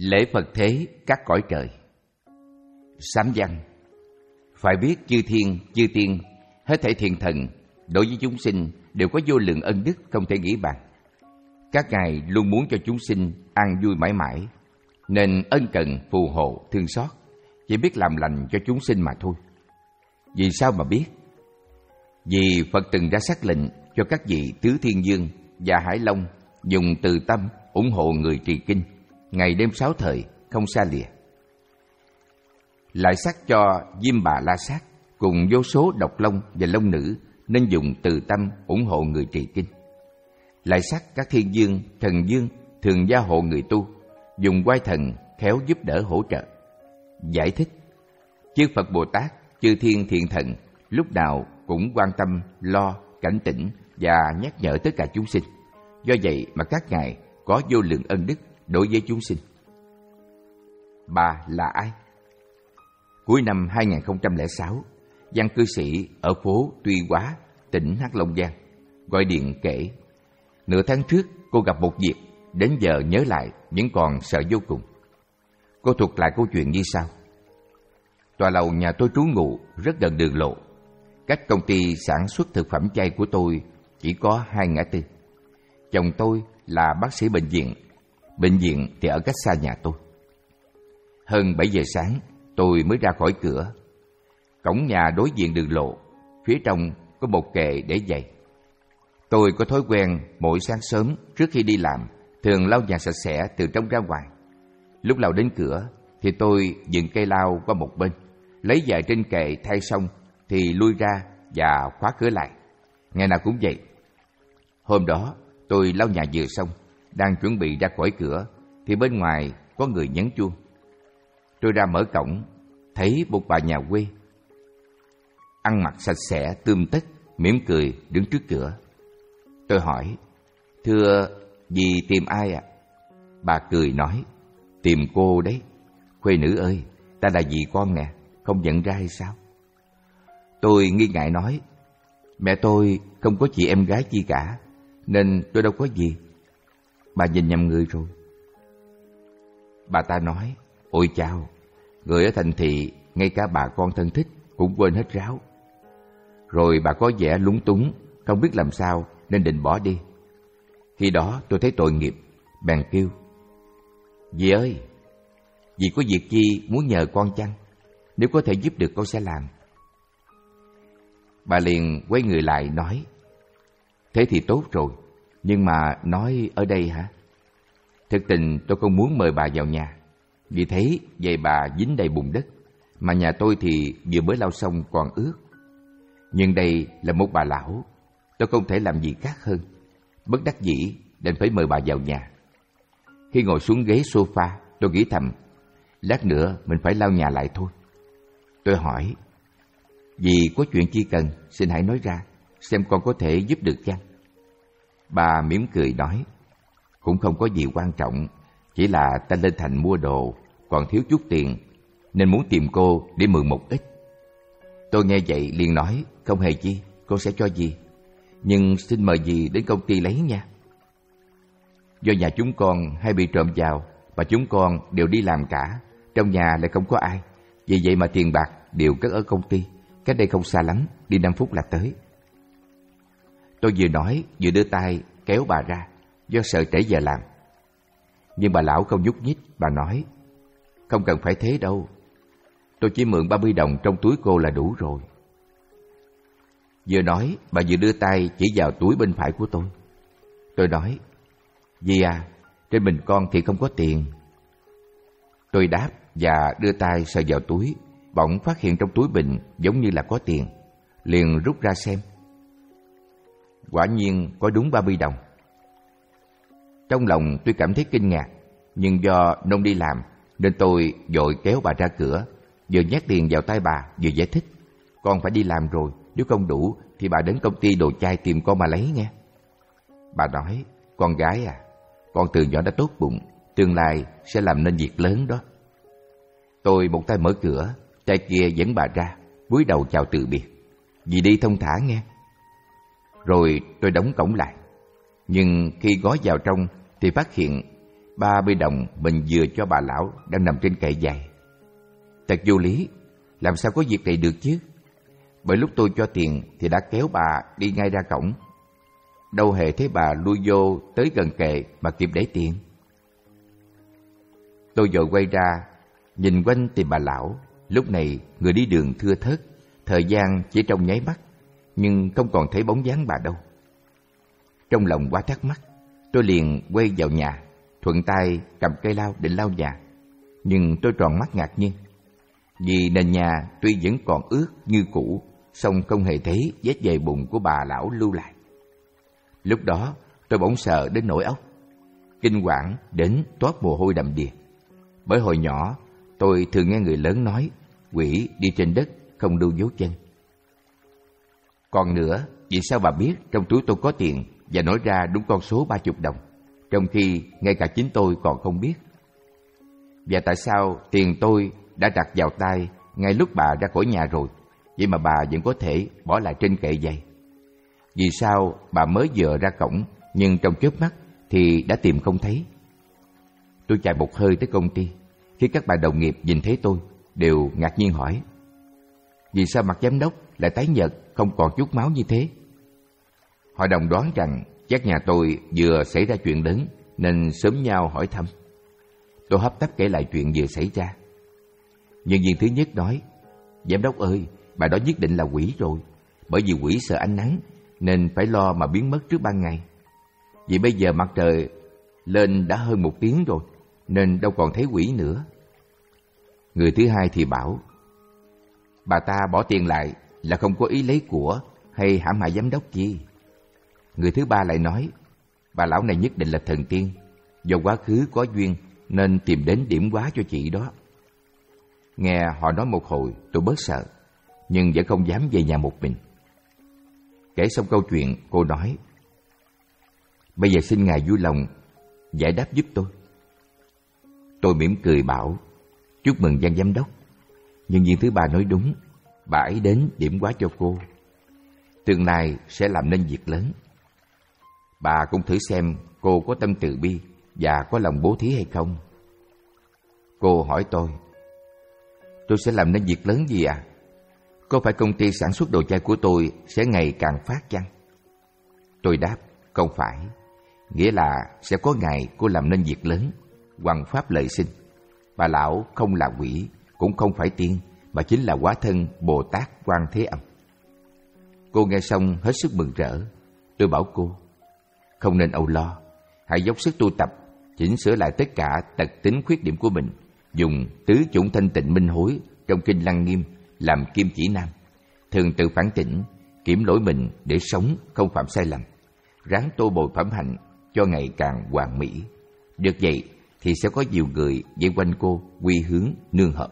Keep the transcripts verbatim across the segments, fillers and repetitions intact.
Lễ Phật thế các cõi trời. Sám văn. Phải biết chư thiên, chư tiên, hết thảy thiện thần đối với chúng sinh đều có vô lượng ân đức không thể nghĩ bàn. Các ngài luôn muốn cho chúng sinh an vui mãi mãi, nên ân cần phù hộ thương xót, chỉ biết làm lành cho chúng sinh mà thôi. Vì sao mà biết? Vì Phật từng ra sắc lệnh cho các vị Tứ Thiên Dương và Hải Long dùng từ tâm ủng hộ người trì kinh, ngày đêm sáu thời không xa lìa. Lại sắc cho Diêm Bà La Sát cùng vô số độc long và long nữ nên dùng từ tâm ủng hộ người trì kinh. Lại sắc các thiên dương, thần dương thường gia hộ người tu, dùng oai thần khéo giúp đỡ hỗ trợ. Giải thích: chư Phật Bồ Tát, chư thiên thiện thần lúc nào cũng quan tâm, lo, cảnh tỉnh và nhắc nhở tất cả chúng sinh. Do vậy mà các ngài có vô lượng ân đức đối với chúng sinh. Bà là ai? Cuối năm hai nghìn không trăm lẻ sáu, văn cư sĩ ở phố Tuy Hóa, tỉnh Hắc Long Giang gọi điện kể: nửa tháng trước cô gặp một việc, đến giờ nhớ lại vẫn còn sợ vô cùng. Cô thuật lại câu chuyện như sau: tòa lầu nhà tôi trú ngụ rất gần đường lộ. Cách công ty sản xuất thực phẩm chay của tôi chỉ có hai ngã tư. Chồng tôi là bác sĩ bệnh viện, bệnh viện thì ở cách xa nhà tôi. Hơn bảy giờ sáng tôi mới ra khỏi cửa. Cổng nhà đối diện đường lộ, phía trong có một kệ để giày. Tôi có thói quen mỗi sáng sớm trước khi đi làm thường lau nhà sạch sẽ từ trong ra ngoài. Lúc lau đến cửa thì tôi dựng cây lau qua một bên, lấy giày trên kệ thay xong thì lui ra và khóa cửa lại. Ngày nào cũng vậy. Hôm đó tôi lau nhà vừa xong, đang chuẩn bị ra khỏi cửa thì bên ngoài có người nhấn chuông. Tôi ra mở cổng, thấy một bà nhà quê, ăn mặc sạch sẽ tươm tất, mỉm cười đứng trước cửa. Tôi hỏi: thưa, dì tìm ai ạ? À? Bà cười nói: tìm cô đấy. Khuê nữ ơi, ta là dì con nè, không nhận ra hay sao? Tôi nghi ngại nói: mẹ tôi không có chị em gái chi cả, nên tôi đâu có gì. Bà nhìn nhầm người rồi. Bà ta nói: ôi chao, người ở thành thị ngay cả bà con thân thích cũng quên hết ráo. Rồi bà có vẻ lúng túng, không biết làm sao nên định bỏ đi. Khi đó tôi thấy tội nghiệp, bèn kêu: dì ơi, dì có việc chi muốn nhờ con chăng? Nếu có thể giúp được con sẽ làm. Bà liền quay người lại nói: thế thì tốt rồi, nhưng mà nói ở đây hả? Thực tình tôi không muốn mời bà vào nhà, vì thấy giày bà dính đầy bùn đất, mà nhà tôi thì vừa mới lau xong còn ướt. Nhưng đây là một bà lão, tôi không thể làm gì khác hơn. Bất đắc dĩ đành phải mời bà vào nhà. Khi ngồi xuống ghế sofa, tôi nghĩ thầm: lát nữa mình phải lau nhà lại thôi. Tôi hỏi: dì có chuyện chi cần, xin hãy nói ra, xem con có thể giúp được chăng? Bà mỉm cười nói: cũng không có gì quan trọng, chỉ là ta lên thành mua đồ, còn thiếu chút tiền, nên muốn tìm cô để mượn một ít. Tôi nghe vậy liền nói: không hề chi, con sẽ cho dì, nhưng xin mời dì đến công ty lấy nha. Do nhà chúng con hay bị trộm vào, và chúng con đều đi làm cả, trong nhà lại không có ai, vì vậy mà tiền bạc đều cất ở công ty, cách đây không xa lắm, đi năm phút là tới. Tôi vừa nói vừa đưa tay kéo bà ra, do sợ trễ giờ làm. Nhưng bà lão không nhúc nhích, bà nói: không cần phải thế đâu, tôi chỉ mượn ba mươi đồng trong túi cô là đủ rồi. Vừa nói, bà vừa đưa tay chỉ vào túi bên phải của tôi. Tôi nói: dì à, trên mình con thì không có tiền. Tôi đáp và đưa tay sờ vào túi, bỗng phát hiện trong túi mình giống như là có tiền, liền rút ra xem. Quả nhiên có đúng ba mươi đồng. Trong lòng tôi cảm thấy kinh ngạc, nhưng do nông đi làm nên tôi vội kéo bà ra cửa, vừa nhét tiền vào tay bà vừa giải thích: con phải đi làm rồi, nếu không đủ thì bà đến công ty đồ chay tìm con mà lấy nghe. Bà nói: con gái à, con từ nhỏ đã tốt bụng, tương lai sẽ làm nên việc lớn đó. Tôi một tay mở cửa, tay kia dẫn bà ra, cúi đầu chào từ biệt: dì đi thông thả nghe. Rồi tôi đóng cổng lại. Nhưng khi gói vào trong thì phát hiện ba mươi đồng mình vừa cho bà lão đang nằm trên kệ giày. Thật vô lý, làm sao có việc này được chứ? Bởi lúc tôi cho tiền thì đã kéo bà đi ngay ra cổng. Đâu hề thấy bà lui vô tới gần kệ mà kịp để tiền. Tôi vội quay ra, nhìn quanh tìm bà lão. Lúc này người đi đường thưa thớt, thời gian chỉ trong nháy mắt, nhưng không còn thấy bóng dáng bà đâu. Trong lòng quá thắc mắc, tôi liền quay vào nhà, thuận tay cầm cây lau định lau nhà. Nhưng tôi tròn mắt ngạc nhiên, vì nền nhà tuy vẫn còn ướt như cũ, song không hề thấy vết giày bùn của bà lão lưu lại. Lúc đó tôi bỗng sợ đến nỗi óc, kinh hoàng đến toát mồ hôi đầm đìa. Bởi hồi nhỏ tôi thường nghe người lớn nói quỷ đi trên đất không lưu dấu chân. Còn nữa, vì sao bà biết trong túi tôi có tiền và nói ra đúng con số ba chục đồng, trong khi ngay cả chính tôi còn không biết? Và tại sao tiền tôi đã đặt vào tay ngay lúc bà ra khỏi nhà rồi, vậy mà bà vẫn có thể bỏ lại trên kệ giày? Vì sao bà mới vừa ra cổng nhưng trong chớp mắt thì đã tìm không thấy? Tôi chạy một hơi tới công ty. Khi các bạn đồng nghiệp nhìn thấy tôi đều ngạc nhiên hỏi, vì sao mặt giám đốc lại tái nhợt không còn chút máu như thế? Họ đồng đoán rằng chắc nhà tôi vừa xảy ra chuyện lớn nên xúm nhau hỏi thăm. Tôi hấp tấp kể lại chuyện vừa xảy ra. Nhân viên thứ nhất nói, giám đốc ơi, bà đó nhất định là quỷ rồi, bởi vì quỷ sợ ánh nắng nên phải lo mà biến mất trước ban ngày. Vì bây giờ mặt trời lên đã hơn một tiếng rồi nên đâu còn thấy quỷ nữa. Người thứ hai thì bảo, bà ta bỏ tiền lại là không có ý lấy của hay hãm hại giám đốc chi. Người thứ ba lại nói, bà lão này nhất định là thần tiên, do quá khứ có duyên nên tìm đến điểm hóa cho chị đó. Nghe họ nói một hồi tôi bớt sợ, nhưng vẫn không dám về nhà một mình. Kể xong câu chuyện, cô nói, bây giờ xin ngài vui lòng giải đáp giúp tôi. Tôi mỉm cười bảo, chúc mừng Giang giám đốc. Nhân viên thứ ba nói đúng, bà ấy đến điểm hóa cho cô, tương lai sẽ làm nên việc lớn. Bà cũng thử xem cô có tâm từ bi và có lòng bố thí hay không. Cô hỏi tôi, tôi sẽ làm nên việc lớn gì à? Có phải công ty sản xuất đồ chai của tôi sẽ ngày càng phát chăng? Tôi đáp, không phải. Nghĩa là sẽ có ngày cô làm nên việc lớn, hoằng pháp lợi sinh. Bà lão không là quỷ, cũng không phải tiên, mà chính là hóa thân Bồ Tát Quan Thế Âm. Cô nghe xong hết sức mừng rỡ. Tôi bảo cô, không nên âu lo, hãy dốc sức tu tập, chỉnh sửa lại tất cả tật tính khuyết điểm của mình, dùng tứ chủng thanh tịnh minh hối trong kinh Lăng Nghiêm làm kim chỉ nam, thường tự phản tỉnh, kiểm lỗi mình để sống không phạm sai lầm, ráng tô bồi phẩm hạnh cho ngày càng hoàn mỹ. Được vậy thì sẽ có nhiều người vây quanh cô quy hướng nương hợp.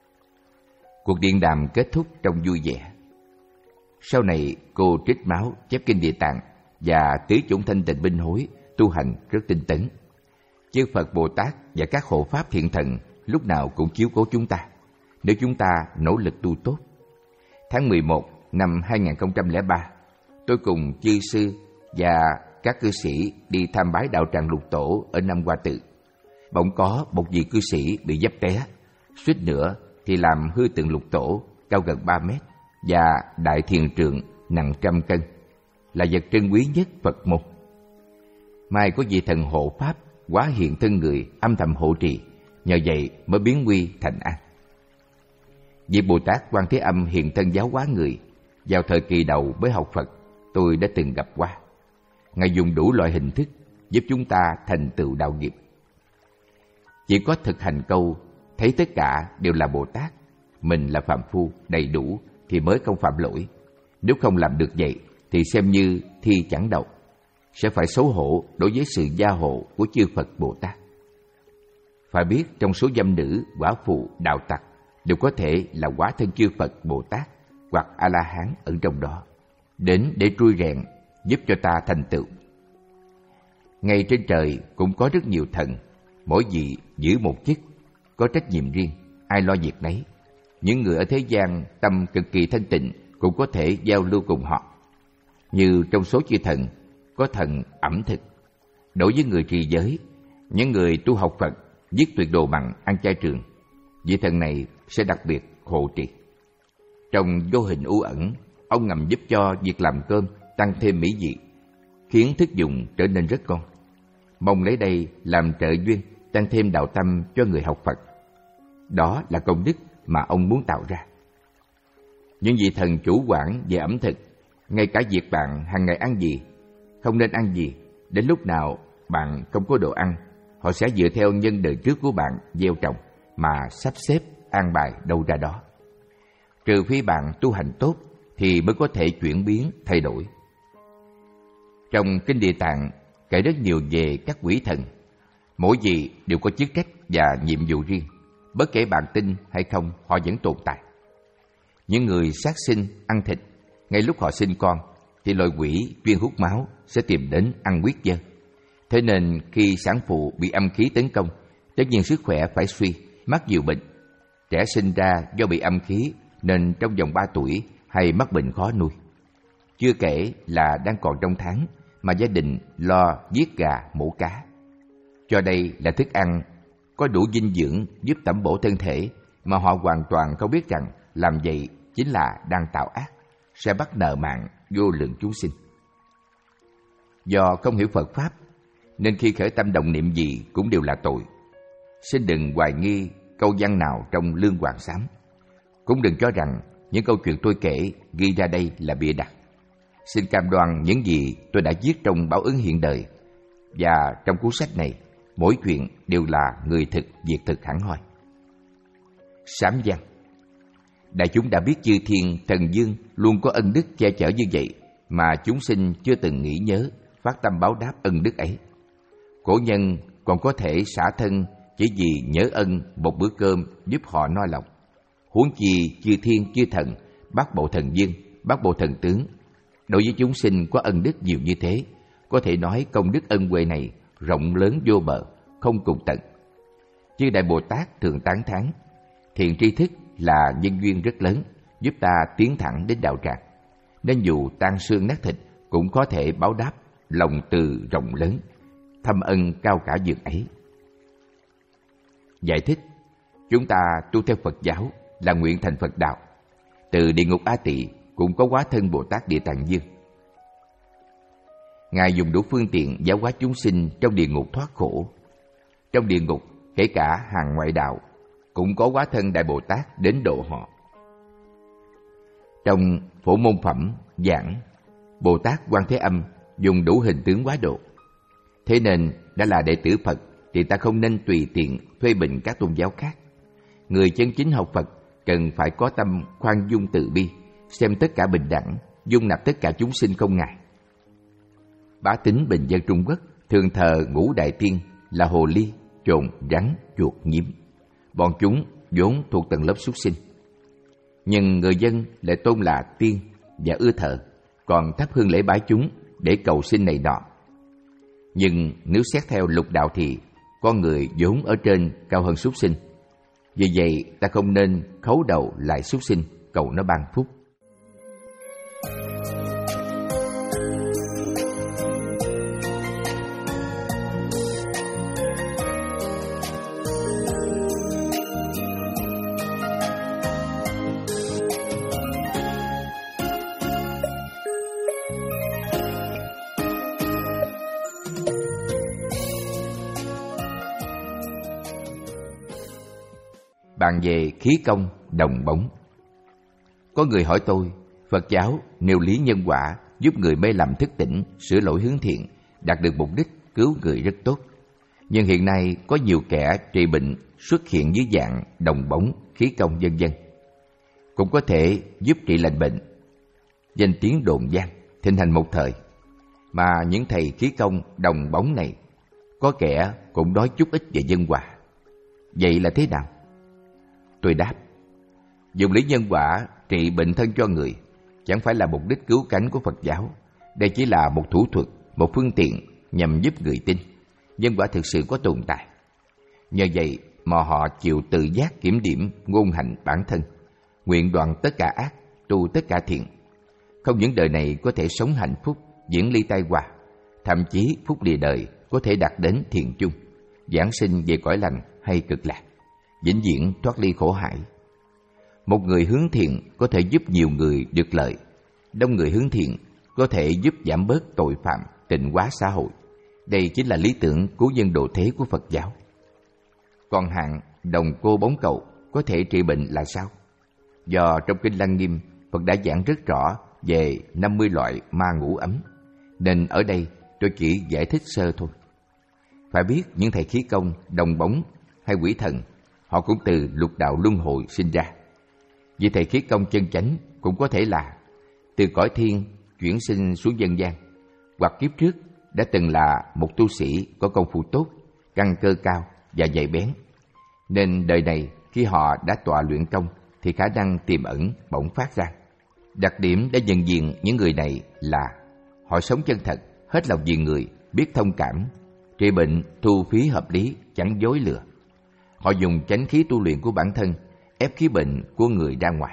Cuộc điện đàm kết thúc trong vui vẻ. Sau này cô trích máu chép kinh Địa Tạng và tứ chủng thanh tịnh minh hối tu hành rất tinh tấn. Chư Phật Bồ Tát và các hộ pháp thiện thần lúc nào cũng chiếu cố chúng ta, nếu chúng ta nỗ lực tu tốt. Tháng mười một năm hai nghìn không trăm lẻ ba, tôi cùng chư sư và các cư sĩ đi tham bái đạo tràng Lục Tổ ở Nam Hoa Tự. Bỗng có một vị cư sĩ bị dấp té, suýt nữa thì làm hư tượng Lục Tổ cao gần ba mét và đại thiền trượng nặng trăm cân, là vật trân quý nhất Phật môn. May có vị thần hộ pháp hóa hiện thân người âm thầm hộ trì, nhờ vậy mới biến nguy thành an. Vị Bồ Tát Quan Thế Âm hiện thân giáo hóa người, vào thời kỳ đầu mới học Phật, tôi đã từng gặp qua. Ngài dùng đủ loại hình thức giúp chúng ta thành tựu đạo nghiệp. Chỉ có thực hành câu thấy tất cả đều là Bồ Tát, mình là phàm phu đầy đủ thì mới không phạm lỗi. Nếu không làm được vậy thì xem như thi chẳng đậu, sẽ phải xấu hổ đối với sự gia hộ của chư Phật Bồ Tát. Phải biết trong số dâm nữ, quả phụ, đạo tặc đều có thể là hóa thân chư Phật Bồ Tát hoặc A-la-hán ở trong đó, đến để trui rèn giúp cho ta thành tựu. Ngay trên trời cũng có rất nhiều thần, mỗi vị giữ một chức, có trách nhiệm riêng, ai lo việc nấy. Những người ở thế gian tâm cực kỳ thanh tịnh cũng có thể giao lưu cùng họ. Như trong số chư thần, có thần ẩm thực. Đối với người trì giới, Những người tu học Phật giết tuyệt đồ mặn, ăn chay trường, vị thần này sẽ đặc biệt hộ trì. Trong vô hình u ẩn, ông ngầm giúp cho việc làm cơm tăng thêm mỹ vị, khiến thức dùng trở nên rất ngon. Mong lấy đây làm trợ duyên, tăng thêm đạo tâm cho người học Phật. Đó là công đức mà ông muốn tạo ra. Những vị thần chủ quản về ẩm thực, ngay cả việc bạn hàng ngày ăn gì, không nên ăn gì, đến lúc nào bạn không có đồ ăn, họ sẽ dựa theo nhân đời trước của bạn gieo trồng mà sắp xếp an bài đâu ra đó. Trừ phi bạn tu hành tốt thì mới có thể chuyển biến, thay đổi. Trong Kinh Địa Tạng kể rất nhiều về các quỷ thần, mỗi vị đều có chức trách và nhiệm vụ riêng, bất kể bạn tin hay không, họ vẫn tồn tại. Những người sát sinh, ăn thịt, ngay lúc họ sinh con, thì loài quỷ chuyên hút máu sẽ tìm đến ăn huyết dân. Thế nên khi sản phụ bị âm khí tấn công, tất nhiên sức khỏe phải suy, mắc nhiều bệnh. Trẻ sinh ra do bị âm khí nên trong vòng ba tuổi hay mắc bệnh khó nuôi. Chưa kể là đang còn trong tháng mà gia đình lo giết gà, mổ cá. Cho đây là thức ăn có đủ dinh dưỡng giúp tẩm bổ thân thể, mà họ hoàn toàn không biết rằng làm vậy chính là đang tạo ác, sẽ bắt nợ mạng vô lượng chúng sinh. Do không hiểu Phật Pháp, nên khi khởi tâm động niệm gì cũng đều là tội. Xin đừng hoài nghi câu văn nào trong Lương Hoàng Sám. Cũng đừng cho rằng những câu chuyện tôi kể ghi ra đây là bịa đặt. Xin cam đoan những gì tôi đã viết trong Báo Ứng Hiện Đời và trong cuốn sách này, mỗi chuyện đều là người thực, việc thực hẳn hoi. Sám văn. Đại chúng đã biết chư thiên, thần dương luôn có ân đức che chở như vậy, mà chúng sinh chưa từng nghĩ nhớ, phát tâm báo đáp ân đức ấy. Cổ nhân còn có thể xả thân chỉ vì nhớ ân một bữa cơm giúp họ no lòng. Huống chi chư thiên, chư thần, bát bộ thần dương, bát bộ thần tướng, đối với chúng sinh có ân đức nhiều như thế, có thể nói công đức ân huệ này rộng lớn vô bờ, không cùng tận. Chư Đại Bồ Tát thường tán thán, thiện tri thức là nhân duyên rất lớn, giúp ta tiến thẳng đến đạo tràng, nên dù tan xương nát thịt cũng có thể báo đáp lòng từ rộng lớn, thâm ân cao cả dường ấy. Giải thích, chúng ta tu theo Phật giáo là nguyện thành Phật đạo. Từ địa ngục A Tỳ cũng có hóa thân Bồ Tát Địa Tạng Dương. Ngài dùng đủ phương tiện giáo hóa chúng sinh trong địa ngục thoát khổ. Trong địa ngục, kể cả hàng ngoại đạo, cũng có hóa thân Đại Bồ Tát đến độ họ. Trong Phổ Môn Phẩm giảng, Bồ Tát Quan Thế Âm dùng đủ hình tướng hóa độ. Thế nên đã là đệ tử Phật thì ta không nên tùy tiện phê bình các tôn giáo khác. Người chân chính học Phật cần phải có tâm khoan dung từ bi, xem tất cả bình đẳng, dung nạp tất cả chúng sinh không ngại. Bá tính bình dân Trung Quốc thường thờ ngũ đại tiên là hồ ly, trồn, rắn, chuột, nhím. Bọn chúng vốn thuộc tầng lớp súc sinh, nhưng người dân lại tôn là tiên và ưa thờ, còn thắp hương lễ bái chúng để cầu xin này nọ. Nhưng nếu xét theo lục đạo thì con người vốn ở trên cao hơn súc sinh. Vì vậy ta không nên khấu đầu lại súc sinh cầu nó ban phúc. Bàn về khí công, đồng bóng. Có người hỏi tôi, Phật giáo nêu lý nhân quả giúp người mê lầm thức tỉnh, sửa lỗi hướng thiện, đạt được mục đích cứu người rất tốt. Nhưng hiện nay có nhiều kẻ trị bệnh xuất hiện dưới dạng đồng bóng, khí công vân vân, cũng có thể giúp trị lành bệnh. Danh tiếng đồn vang, thịnh hành một thời. Mà những thầy khí công đồng bóng này, có kẻ cũng nói chút ít về nhân quả. Vậy là thế nào? Tôi đáp, dùng lý nhân quả trị bệnh thân cho người chẳng phải là mục đích cứu cánh của Phật giáo. Đây chỉ là một thủ thuật, một phương tiện nhằm giúp người tin nhân quả thực sự có tồn tại. Nhờ vậy mà họ chịu tự giác kiểm điểm ngôn hành bản thân, nguyện đoạn tất cả ác, tu tất cả thiện. Không những đời này có thể sống hạnh phúc, diễn ly tai họa, thậm chí phúc lìa đời có thể đạt đến thiện chung, giảng sinh về cõi lành hay cực lạc, vĩnh viễn thoát ly khổ hải. Một người hướng thiện có thể giúp nhiều người được lợi, đông người hướng thiện có thể giúp giảm bớt tội phạm, tịnh hóa xã hội. Đây chính là lý tưởng cứu nhân độ thế của Phật giáo. Còn hạng đồng cô bóng cầu có thể trị bệnh là sao? Do trong Kinh Lăng Nghiêm, Phật đã giảng rất rõ về năm mươi loại ma ngũ ấm, nên ở đây tôi chỉ giải thích sơ thôi. Phải biết những thầy khí công, đồng bóng hay quỷ thần, họ cũng từ lục đạo luân hồi sinh ra. Vì thầy khí công chân chánh cũng có thể là từ cõi thiên chuyển sinh xuống dân gian, hoặc kiếp trước đã từng là một tu sĩ có công phu tốt, căn cơ cao và nhạy bén. Nên đời này khi họ đã tọa luyện công thì khả năng tiềm ẩn bỗng phát ra. Đặc điểm đã nhận diện những người này là họ sống chân thật, hết lòng vì người, biết thông cảm, trị bệnh thu phí hợp lý, chẳng dối lừa. Họ dùng chánh khí tu luyện của bản thân ép khí bệnh của người ra ngoài.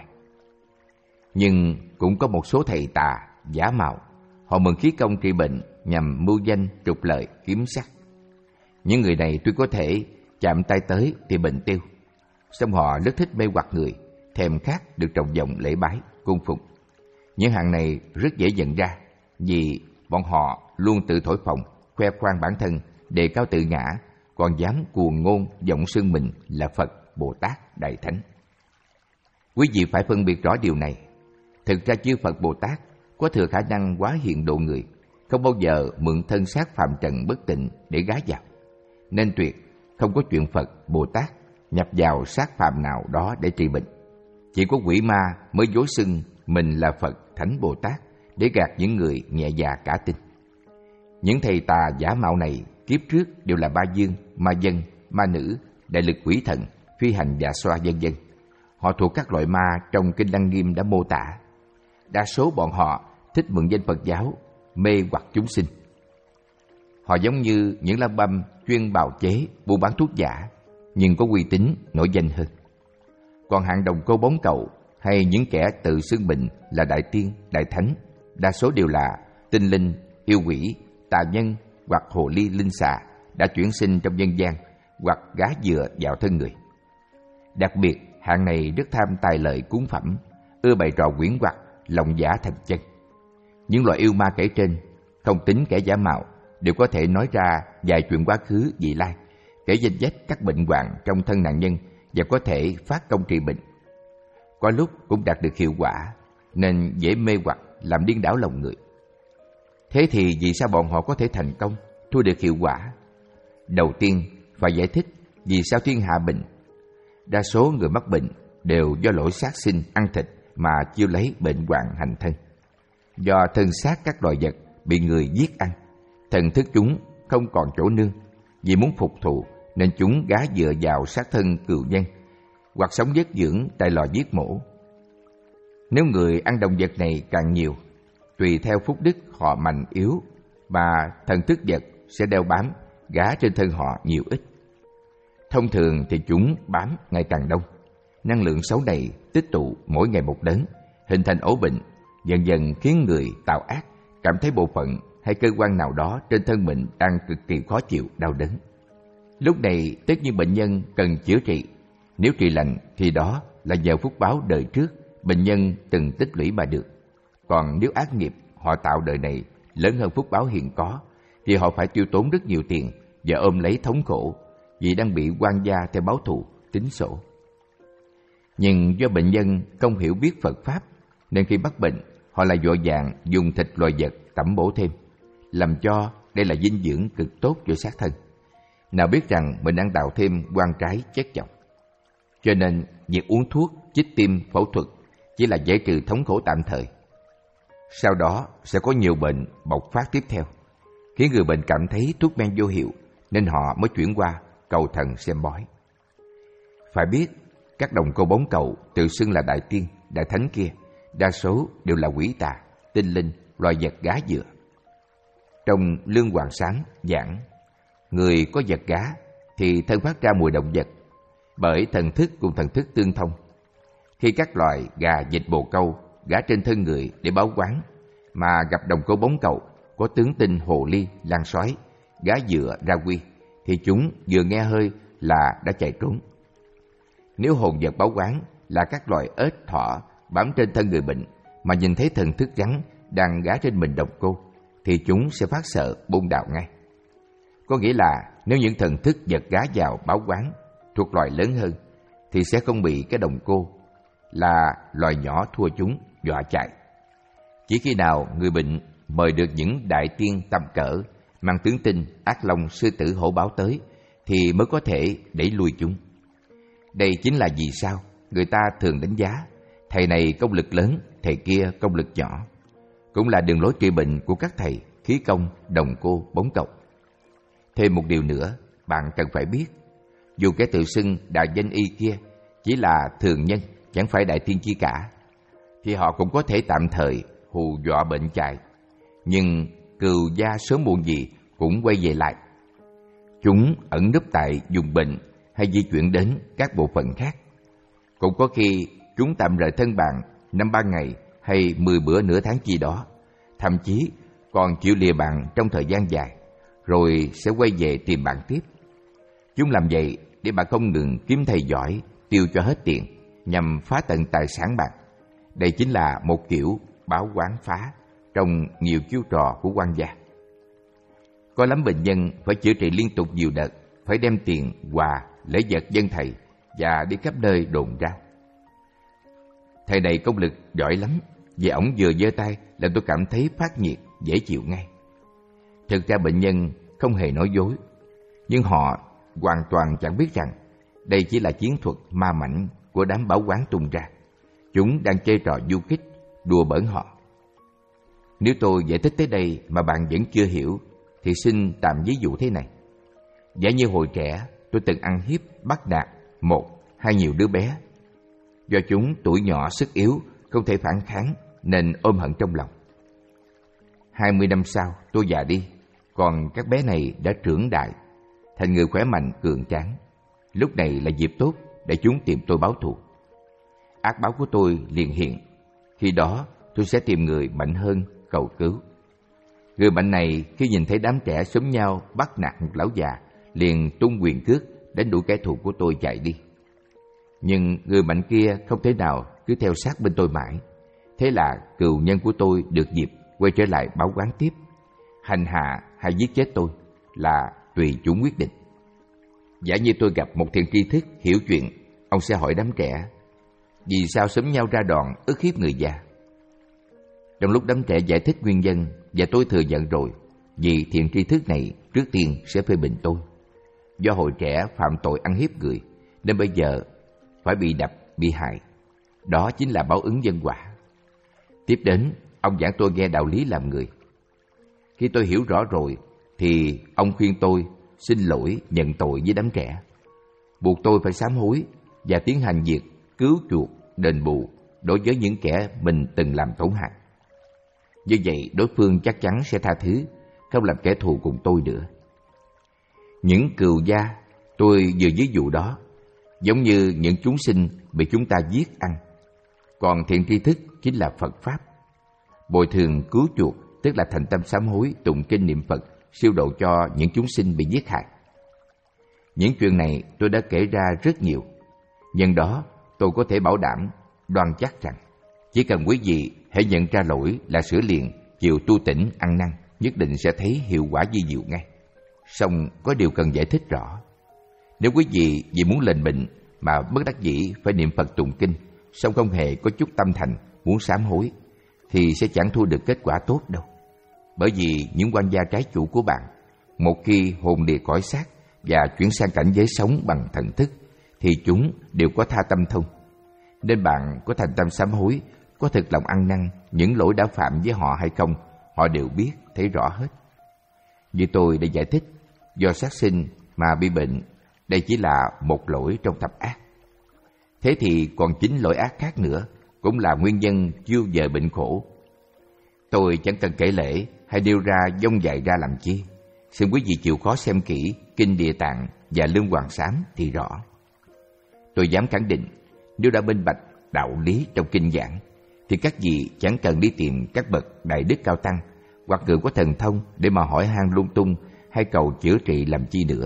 Nhưng cũng có một số thầy tà giả mạo, họ mượn khí công trị bệnh nhằm mưu danh, trục lợi, kiếm sắc. Những người này tuy có thể chạm tay tới thì bệnh tiêu, song họ rất thích mê hoặc người, thèm khát được trọng vọng lễ bái, cung phục. Những hạng này rất dễ nhận ra, vì bọn họ luôn tự thổi phồng, khoe khoang bản thân, đề cao tự ngã, còn dám cuồng ngôn giọng xưng mình là Phật, Bồ Tát, Đại Thánh. Quý vị phải phân biệt rõ điều này. Thực ra chư Phật Bồ Tát có thừa khả năng hóa hiện độ người, không bao giờ mượn thân xác phàm trần bất tịnh để gá vào. Nên tuyệt không có chuyện Phật, Bồ Tát nhập vào xác phàm nào đó để trị bệnh. Chỉ có quỷ ma mới dối xưng mình là Phật, Thánh, Bồ Tát để gạt những người nhẹ dạ cả tin. Những thầy tà giả mạo này kiếp trước đều là ba dương, ma dân, ma nữ, đại lực quỷ thần, phi hành dạ xoa vân vân. Họ thuộc các loại ma trong Kinh Lăng Nghiêm đã mô tả. Đa số bọn họ thích mượn danh Phật giáo mê hoặc chúng sinh. Họ giống như những la băm chuyên bào chế, buôn bán thuốc giả, nhưng có uy tín, nổi danh hơn. Còn hạng đồng cô bóng cầu hay những kẻ tự xưng mình là đại tiên, đại thánh, đa số đều là tinh linh, yêu quỷ, tà nhân hoặc hồ ly linh xà đã chuyển sinh trong dân gian hoặc gá dựa vào thân người. Đặc biệt, hạng này rất tham tài lợi cúng phẩm, ưa bày trò quyến hoặc, lòng giả thành chân. Những loại yêu ma kể trên, không tính kẻ giả mạo, đều có thể nói ra vài chuyện quá khứ vị lai, kể danh sách các bệnh hoạn trong thân nạn nhân và có thể phát công trị bệnh. Có lúc cũng đạt được hiệu quả, nên dễ mê hoặc, làm điên đảo lòng người. Thế thì vì sao bọn họ có thể thành công, thu được hiệu quả? Đầu tiên phải giải thích vì sao thiên hạ bệnh. Đa số người mắc bệnh đều do lỗi sát sinh ăn thịt mà chiêu lấy bệnh hoạn hành thân. Do thân xác các loài vật bị người giết ăn, thần thức chúng không còn chỗ nương. Vì muốn phục thù nên chúng gá dựa vào sát thân cừu nhân, hoặc sống vất dưỡng tại lò giết mổ. Nếu người ăn động vật này càng nhiều, tùy theo phúc đức họ mạnh yếu mà thần thức vật sẽ đeo bám, gá trên thân họ nhiều ít. Thông thường thì chúng bám ngày càng đông. Năng lượng xấu này tích tụ mỗi ngày một lớn, hình thành ổ bệnh, dần dần khiến người tạo ác cảm thấy bộ phận hay cơ quan nào đó trên thân mình đang cực kỳ khó chịu, đau đớn. Lúc này tất nhiên bệnh nhân cần chữa trị. Nếu trị lành thì đó là nhờ phúc báo đời trước bệnh nhân từng tích lũy mà được. Còn nếu ác nghiệp họ tạo đời này lớn hơn phúc báo hiện có, thì họ phải tiêu tốn rất nhiều tiền và ôm lấy thống khổ vì đang bị oan gia theo báo thù, tính sổ. Nhưng do bệnh nhân không hiểu biết Phật Pháp, nên khi mắc bệnh, họ lại vội vàng dùng thịt loài vật tẩm bổ thêm, làm cho đây là dinh dưỡng cực tốt cho xác thân. Nào biết rằng mình đang tạo thêm quan trái chất chồng. Cho nên việc uống thuốc, chích tim, phẫu thuật chỉ là giải trừ thống khổ tạm thời. Sau đó sẽ có nhiều bệnh bộc phát tiếp theo, khiến người bệnh cảm thấy thuốc men vô hiệu, nên họ mới chuyển qua cầu thần xem bói. Phải biết, các đồng cô bóng cầu tự xưng là đại tiên, đại thánh kia, đa số đều là quỷ tà, tinh linh, loài vật gá dựa. Trong Lương Hoàng Sáng giảng, người có vật gá thì thân phát ra mùi động vật, bởi thần thức cùng thần thức tương thông. Khi các loài gà, vịt, bồ câu gá trên thân người để báo quán, mà gặp đồng cô bóng cầu có tướng tinh hồ ly, lan sói, gá dựa ra quy, thì chúng vừa nghe hơi là đã chạy trốn. Nếu hồn vật báo oán là các loài ếch thỏ bám trên thân người bệnh mà nhìn thấy thần thức rắn đang gá trên mình độc cô, thì chúng sẽ phát sợ bôn đạo ngay. Có nghĩa là nếu những thần thức vật gá vào báo oán thuộc loài lớn hơn, thì sẽ không bị cái đồng cô là loài nhỏ thua chúng dọa chạy. Chỉ khi nào người bệnh mời được những đại tiên tầm cỡ mang tướng tinh ác long sư tử hổ báo tới thì mới có thể đẩy lui chúng. Đây chính là vì sao người ta thường đánh giá thầy này công lực lớn, thầy kia công lực nhỏ. Cũng là đường lối trị bệnh của các thầy khí công, đồng cô, bóng cọc. Thêm một điều nữa bạn cần phải biết, dù kẻ tự xưng đại danh y kia chỉ là thường nhân, chẳng phải đại tiên chi cả, thì họ cũng có thể tạm thời hù dọa bệnh chạy, nhưng cừu gia sớm muộn gì cũng quay về lại. Chúng ẩn núp tại vùng bệnh hay di chuyển đến các bộ phận khác. Cũng có khi chúng tạm rời thân bạn năm ba ngày hay mười bữa nửa tháng chi đó, thậm chí còn chịu lìa bạn trong thời gian dài, rồi sẽ quay về tìm bạn tiếp. Chúng làm vậy để bạn không ngừng kiếm thầy giỏi, tiêu cho hết tiền, nhằm phá tận tài sản bạn. Đây chính là một kiểu báo oán phá trong nhiều chiêu trò của quan gia. Có lắm bệnh nhân phải chữa trị liên tục nhiều đợt, phải đem tiền, quà, lễ vật dân thầy và đi khắp nơi đồn rao. Thầy này công lực giỏi lắm, vì ổng vừa giơ tay là tôi cảm thấy phát nhiệt, dễ chịu ngay. Thực ra bệnh nhân không hề nói dối, nhưng họ hoàn toàn chẳng biết rằng đây chỉ là chiến thuật ma mãnh của đám báo oán tung ra. Chúng đang chơi trò du kích, đùa bỡn họ. Nếu tôi giải thích tới đây mà bạn vẫn chưa hiểu, thì xin tạm ví dụ thế này. Giả như hồi trẻ tôi từng ăn hiếp, bắt nạt một hay nhiều đứa bé. Do chúng tuổi nhỏ sức yếu, không thể phản kháng nên ôm hận trong lòng. Hai mươi năm sau tôi già đi, còn các bé này đã trưởng đại, thành người khỏe mạnh cường tráng. Lúc này là dịp tốt để chúng tìm tôi báo thù. Ác báo của tôi liền hiện. Khi đó tôi sẽ tìm người mạnh hơn cầu cứu. Người mạnh này khi nhìn thấy đám trẻ xúm nhau bắt nạt một lão già, liền tung quyền cước đánh đuổi kẻ thù của tôi chạy đi. Nhưng người mạnh kia không thể nào cứ theo sát bên tôi mãi. Thế là cừu nhân của tôi được dịp quay trở lại báo oán tiếp. Hành hạ hay giết chết tôi là tùy chúng quyết định. Giả như tôi gặp một thiện tri thức hiểu chuyện, ông sẽ hỏi đám trẻ: vì sao xúm nhau ra đòn ức hiếp người già? Trong lúc đám trẻ giải thích nguyên nhân, và tôi thừa nhận rồi, vì thiện tri thức này trước tiên sẽ phê bình tôi. Do hồi trẻ phạm tội ăn hiếp người, nên bây giờ phải bị đập, bị hại. Đó chính là báo ứng nhân quả. Tiếp đến, ông giảng tôi nghe đạo lý làm người. Khi tôi hiểu rõ rồi, thì ông khuyên tôi xin lỗi, nhận tội với đám trẻ, buộc tôi phải sám hối và tiến hành việc cứu chuộc, đền bù đối với những kẻ mình từng làm tổn hại. Như vậy, đối phương chắc chắn sẽ tha thứ, không làm kẻ thù cùng tôi nữa. Những cừu gia tôi vừa ví dụ đó giống như những chúng sinh bị chúng ta giết ăn. Còn thiện tri thức chính là Phật Pháp. Bồi thường cứu chuộc tức là thành tâm sám hối, tụng kinh niệm Phật, siêu độ cho những chúng sinh bị giết hại. Những chuyện này tôi đã kể ra rất nhiều. Nhân đó tôi có thể bảo đảm, đoan chắc rằng chỉ cần quý vị hãy nhận ra lỗi là sửa liền, chịu tu tỉnh ăn năn, nhất định sẽ thấy hiệu quả vi diệu ngay. Song có điều cần giải thích rõ. Nếu quý vị vì muốn lành bệnh mà bất đắc dĩ phải niệm Phật tụng kinh, song không hề có chút tâm thành muốn sám hối, thì sẽ chẳng thu được kết quả tốt đâu. Bởi vì những quan gia trái chủ của bạn, một khi hồn lìa cõi xác và chuyển sang cảnh giới sống bằng thần thức, thì chúng đều có tha tâm thông. Nên bạn có thành tâm sám hối, có thực lòng ăn năn những lỗi đã phạm với họ hay không, họ đều biết, thấy rõ hết. Như tôi đã giải thích, do sát sinh mà bị bệnh, đây chỉ là một lỗi trong thập ác. Thế thì còn chín lỗi ác khác nữa cũng là nguyên nhân chiêu dời bệnh khổ. Tôi chẳng cần kể lễ hay nêu ra dông dài ra làm chi. Xin quý vị chịu khó xem kỹ Kinh Địa Tạng và Lương Hoàng Sám thì rõ. Tôi dám khẳng định, nếu đã minh bạch đạo lý trong kinh giảng, thì các vị chẳng cần đi tìm các bậc đại đức cao tăng hoặc người có thần thông để mà hỏi han lung tung hay cầu chữa trị làm chi nữa.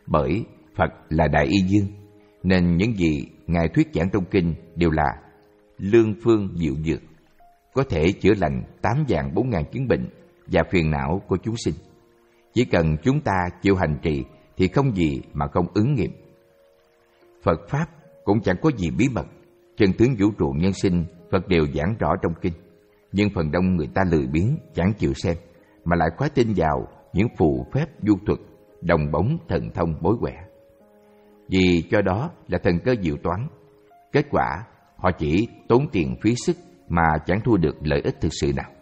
Bởi Phật là Đại Y Dương, nên những gì Ngài thuyết giảng trong kinh đều là lương phương diệu dược, có thể chữa lành tám vạn bốn ngàn chứng bệnh và phiền não của chúng sinh. Chỉ cần chúng ta chịu hành trì thì không gì mà không ứng nghiệm. Phật Pháp cũng chẳng có gì bí mật, chân tướng vũ trụ nhân sinh Phật đều giảng rõ trong kinh. Nhưng phần đông người ta lười biếng, chẳng chịu xem, mà lại quá tin vào những phù phép du thuật, đồng bóng thần thông bối quẻ. Vì cho đó là thần cơ diệu toán. Kết quả, họ chỉ tốn tiền phí sức mà chẳng thu được lợi ích thực sự nào.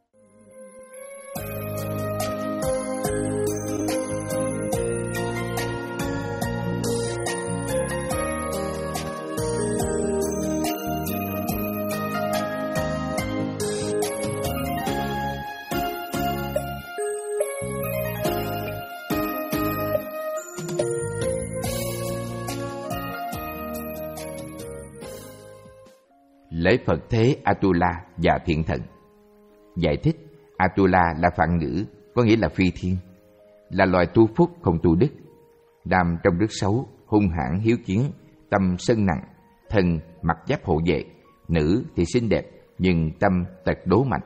Lễ Phật thế Atula và Thiện Thần. Giải thích: Atula là phạn ngữ, có nghĩa là phi thiên, là loài tu phúc không tu đức. Nam trong đức xấu, hung hãn hiếu chiến, tâm sân nặng, thân mặc giáp hộ vệ, nữ thì xinh đẹp nhưng tâm tật đố mạnh.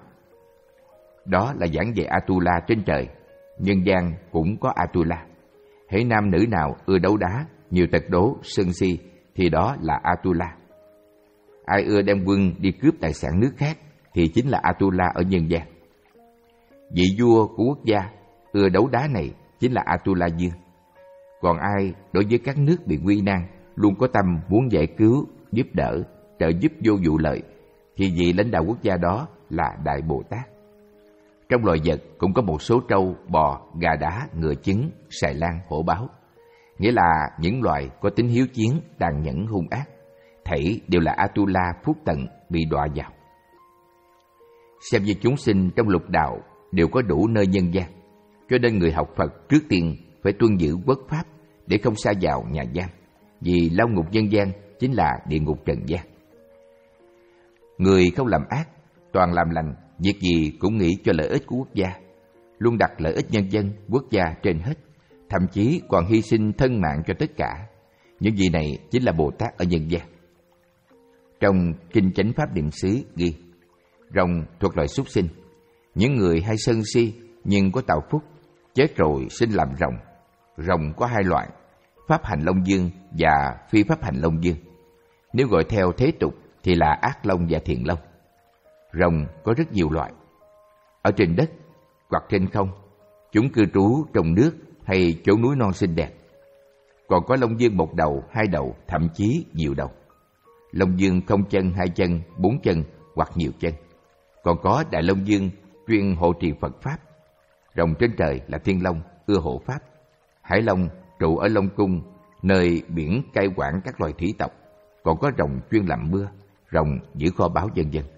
Đó là giảng về Atula trên trời. Nhân gian cũng có Atula. Hễ nam nữ nào ưa đấu đá, nhiều tật đố, sân si thì đó là Atula. Ai ưa đem quân đi cướp tài sản nước khác thì chính là Atula ở nhân gian. Vị vua của quốc gia ưa đấu đá này chính là Atula Dương. Còn ai đối với các nước bị nguy nan luôn có tâm muốn giải cứu, giúp đỡ, trợ giúp vô vụ lợi thì vị lãnh đạo quốc gia đó là Đại Bồ Tát. Trong loài vật cũng có một số trâu, bò, gà đá, ngựa trứng, sài lan, hổ báo, nghĩa là những loài có tính hiếu chiến, tàn nhẫn, hung ác. Thảy đều là Atula phúc tận bị đọa vào. Xem như chúng sinh trong lục đạo đều có đủ nơi nhân gian, cho nên người học Phật trước tiên phải tuân giữ quốc pháp để không sa vào nhà giam, vì lao ngục nhân gian chính là địa ngục trần gian. Người không làm ác, toàn làm lành, việc gì cũng nghĩ cho lợi ích của quốc gia, luôn đặt lợi ích nhân dân, quốc gia trên hết, thậm chí còn hy sinh thân mạng cho tất cả. Những gì này chính là Bồ Tát ở nhân gian. Trong Kinh Chánh Pháp Niệm xứ ghi: rồng thuộc loài súc sinh, những người hay sân si nhưng có tạo phúc, chết rồi sinh làm rồng. Rồng có hai loại, pháp hành long dương và phi pháp hành long dương. Nếu gọi theo thế tục thì là ác long và thiện long. Rồng có rất nhiều loại, ở trên đất hoặc trên không, chúng cư trú trong nước hay chỗ núi non xinh đẹp. Còn có long dương một đầu, hai đầu, thậm chí nhiều đầu. Long dương không chân, hai chân, bốn chân hoặc nhiều chân. Còn có Đại Long Dương chuyên hộ trì Phật Pháp. Rồng trên trời là Thiên Long, ưa hộ Pháp. Hải Long trụ ở Long Cung, nơi biển cai quản các loài thủy tộc. Còn có rồng chuyên làm mưa, rồng giữ kho báu vân vân.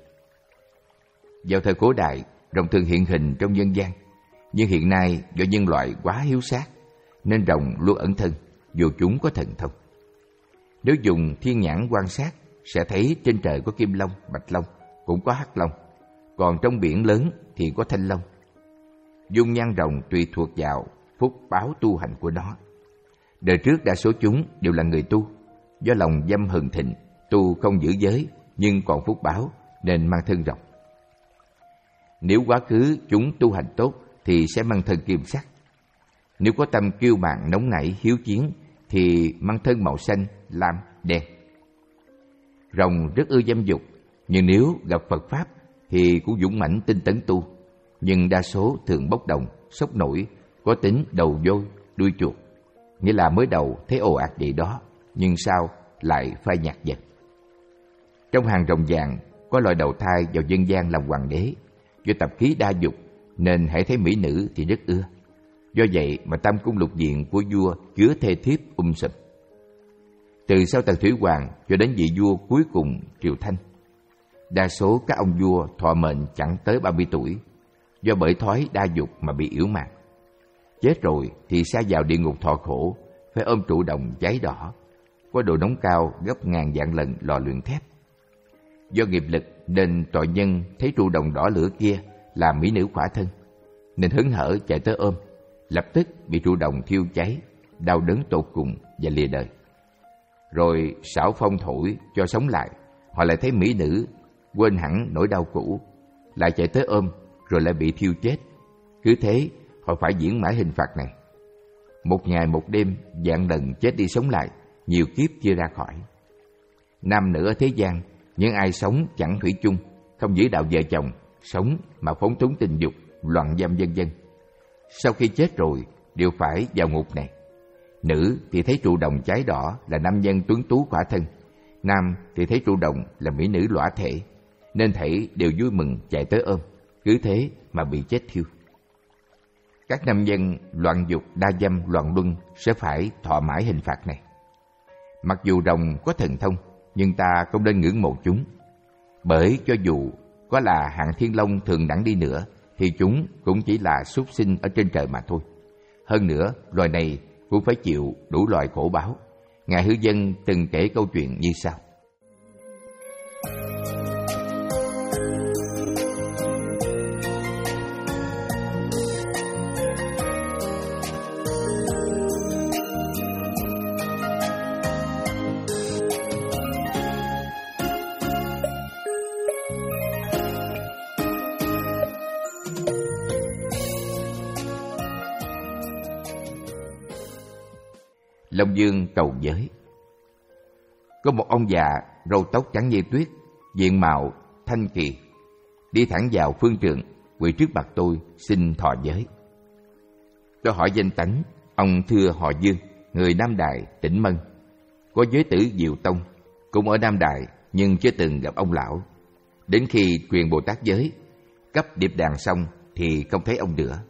Vào thời cổ đại, rồng thường hiện hình trong nhân gian. Nhưng hiện nay do nhân loại quá hiếu sát, nên rồng luôn ẩn thân, dù chúng có thần thông. Nếu dùng thiên nhãn quan sát, sẽ thấy trên trời có kim long, bạch long, cũng có hắc long. Còn trong biển lớn thì có thanh long. Dung nhan rồng tùy thuộc vào phúc báo tu hành của nó. Đời trước đa số chúng đều là người tu, do lòng dâm hừng thịnh, tu không giữ giới, nhưng còn phúc báo nên mang thân rồng. Nếu quá khứ chúng tu hành tốt thì sẽ mang thân kim sắc. Nếu có tâm kiêu mạn nóng nảy hiếu chiến thì mang thân màu xanh, lam, đen. Rồng rất ưa dâm dục, nhưng nếu gặp Phật Pháp thì cũng dũng mãnh tinh tấn tu. Nhưng đa số thường bốc đồng, sốc nổi, có tính đầu vôi, đuôi chuột. Nghĩa là mới đầu thấy ồ ạt vậy đó, nhưng sau lại phai nhạt dần. Trong hàng rồng vàng có loài đầu thai vào dân gian làm hoàng đế. Do tập khí đa dục nên hãy thấy mỹ nữ thì rất ưa. Do vậy mà tam cung lục viện của vua chứa thê thiếp um sùm. Từ sau Tần Thủy Hoàng cho đến vị vua cuối cùng Triều Thanh, đa số các ông vua thọ mệnh chẳng tới ba mươi tuổi, do bởi thói đa dục mà bị yểu mạn. Chết rồi thì sa vào địa ngục thọ khổ, phải ôm trụ đồng cháy đỏ, có độ nóng cao gấp ngàn vạn lần lò luyện thép. Do nghiệp lực nên tội nhân thấy trụ đồng đỏ lửa kia là mỹ nữ khỏa thân, nên hớn hở chạy tới ôm, lập tức bị trụ đồng thiêu cháy, đau đớn tột cùng và lìa đời. Rồi xảo phong thổi cho sống lại, họ lại thấy mỹ nữ quên hẳn nỗi đau cũ, lại chạy tới ôm, rồi lại bị thiêu chết. Cứ thế họ phải diễn mãi hình phạt này. Một ngày một đêm, vạn lần chết đi sống lại, nhiều kiếp chưa ra khỏi. Nam nữ ở thế gian, những ai sống chẳng thủy chung, không giữ đạo vợ chồng, sống mà phóng túng tình dục, loạn dâm vân vân, sau khi chết rồi đều phải vào ngục này. Nữ thì thấy trụ đồng cháy đỏ là nam nhân tuấn tú khỏa thân, nam thì thấy trụ đồng là mỹ nữ lõa thể, nên thảy đều vui mừng chạy tới ôm, cứ thế mà bị chết thiêu. Các nam nhân loạn dục, đa dâm, loạn luân sẽ phải thọ mãi hình phạt này. Mặc dù rồng có thần thông, nhưng ta không nên ngưỡng mộ chúng, bởi cho dù có là hạng thiên long thường đẳng đi nữa, thì chúng cũng chỉ là súc sinh ở trên trời mà thôi. Hơn nữa, loài này cũng phải chịu đủ loại khổ báo. Ngài Hư Dân từng kể câu chuyện như sau. Long Dương cầu giới. Có một ông già râu tóc trắng như tuyết, diện mạo thanh kỳ, đi thẳng vào phương trường, quỳ trước mặt tôi xin thọ giới. Tôi hỏi danh tánh. Ông thưa họ Dương, người Nam Đài, tỉnh Mân, có giới tử Diệu Tông, cũng ở Nam Đài nhưng chưa từng gặp ông lão. Đến khi truyền Bồ Tát giới, cấp điệp đàn xong thì không thấy ông nữa.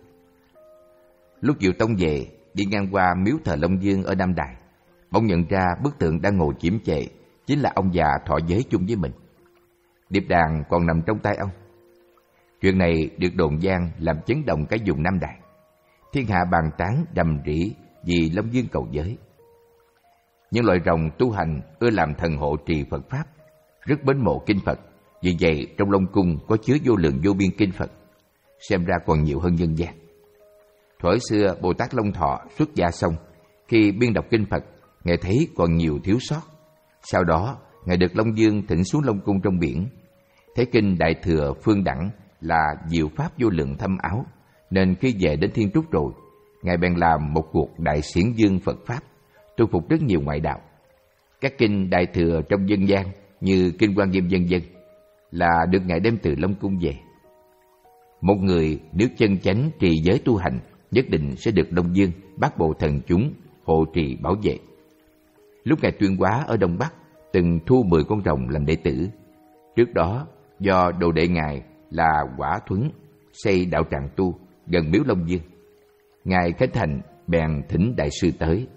Lúc Diệu Tông về, đi ngang qua miếu thờ Long Dương ở Nam Đài, ông nhận ra bức tượng đang ngồi chiếm chệ chính là ông già thọ giới chung với mình. Điệp đàn còn nằm trong tay ông. Chuyện này được đồn vang làm chấn động cả vùng Nam Đài. Thiên hạ bàn tán đầm rĩ vì Long Dương cầu giới. Những loại rồng tu hành ưa làm thần hộ trì Phật pháp, rất mến mộ kinh Phật, vì vậy trong Long Cung có chứa vô lượng vô biên kinh Phật, xem ra còn nhiều hơn nhân gian. Thuở xưa Bồ Tát Long Thọ xuất gia xong, khi biên đọc kinh Phật, Ngài thấy còn nhiều thiếu sót. Sau đó, Ngài được Long Dương thỉnh xuống Long Cung trong biển. Thấy kinh Đại Thừa Phương Đẳng là diệu pháp vô lượng thâm áo, nên khi về đến Thiên Trúc rồi, Ngài bèn làm một cuộc đại xiển dương Phật pháp, tu phục rất nhiều ngoại đạo. Các kinh Đại Thừa trong dân gian như kinh Quan Nghiêm vân vân là được Ngài đem từ Long Cung về. Một người nếu chân chánh trì giới tu hành, nhất định sẽ được Long Dương bát bộ thần chúng hộ trì bảo vệ. Lúc Ngài tuyên hóa ở Đông Bắc, từng thu mười con rồng làm đệ tử. Trước đó, do đồ đệ Ngài là Quả Thuấn xây đạo tràng tu gần miếu Long Dương, Ngài khánh thành bèn thỉnh đại sư tới.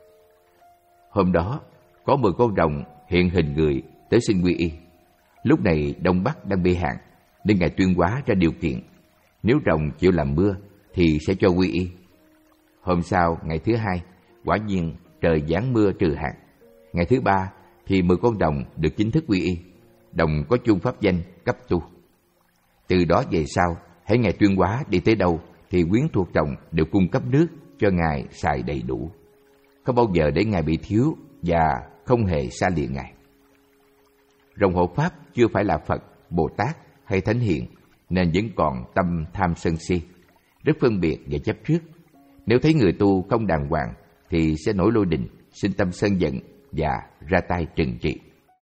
Hôm đó, có mười con rồng hiện hình người tới xin quy y. Lúc này Đông Bắc đang bị hạn, nên Ngài tuyên hóa ra điều kiện, nếu rồng chịu làm mưa thì sẽ cho quy y. Hôm sau, ngày thứ hai, quả nhiên trời giáng mưa trừ hạn. Ngày thứ ba thì mười con đồng được chính thức quy y. Đồng có chung pháp danh cấp tu. Từ đó về sau, hễ Ngài tuyên hóa đi tới đâu thì quyến thuộc rồng đều cung cấp nước cho Ngài xài đầy đủ, không bao giờ để Ngài bị thiếu và không hề xa lìa Ngài. Rồng hộ pháp chưa phải là Phật, Bồ Tát hay Thánh Hiền, nên vẫn còn tâm tham sân si, rất phân biệt và chấp trước. Nếu thấy người tu không đàng hoàng thì sẽ nổi lôi đình, sinh tâm sân giận và ra tay trừng trị.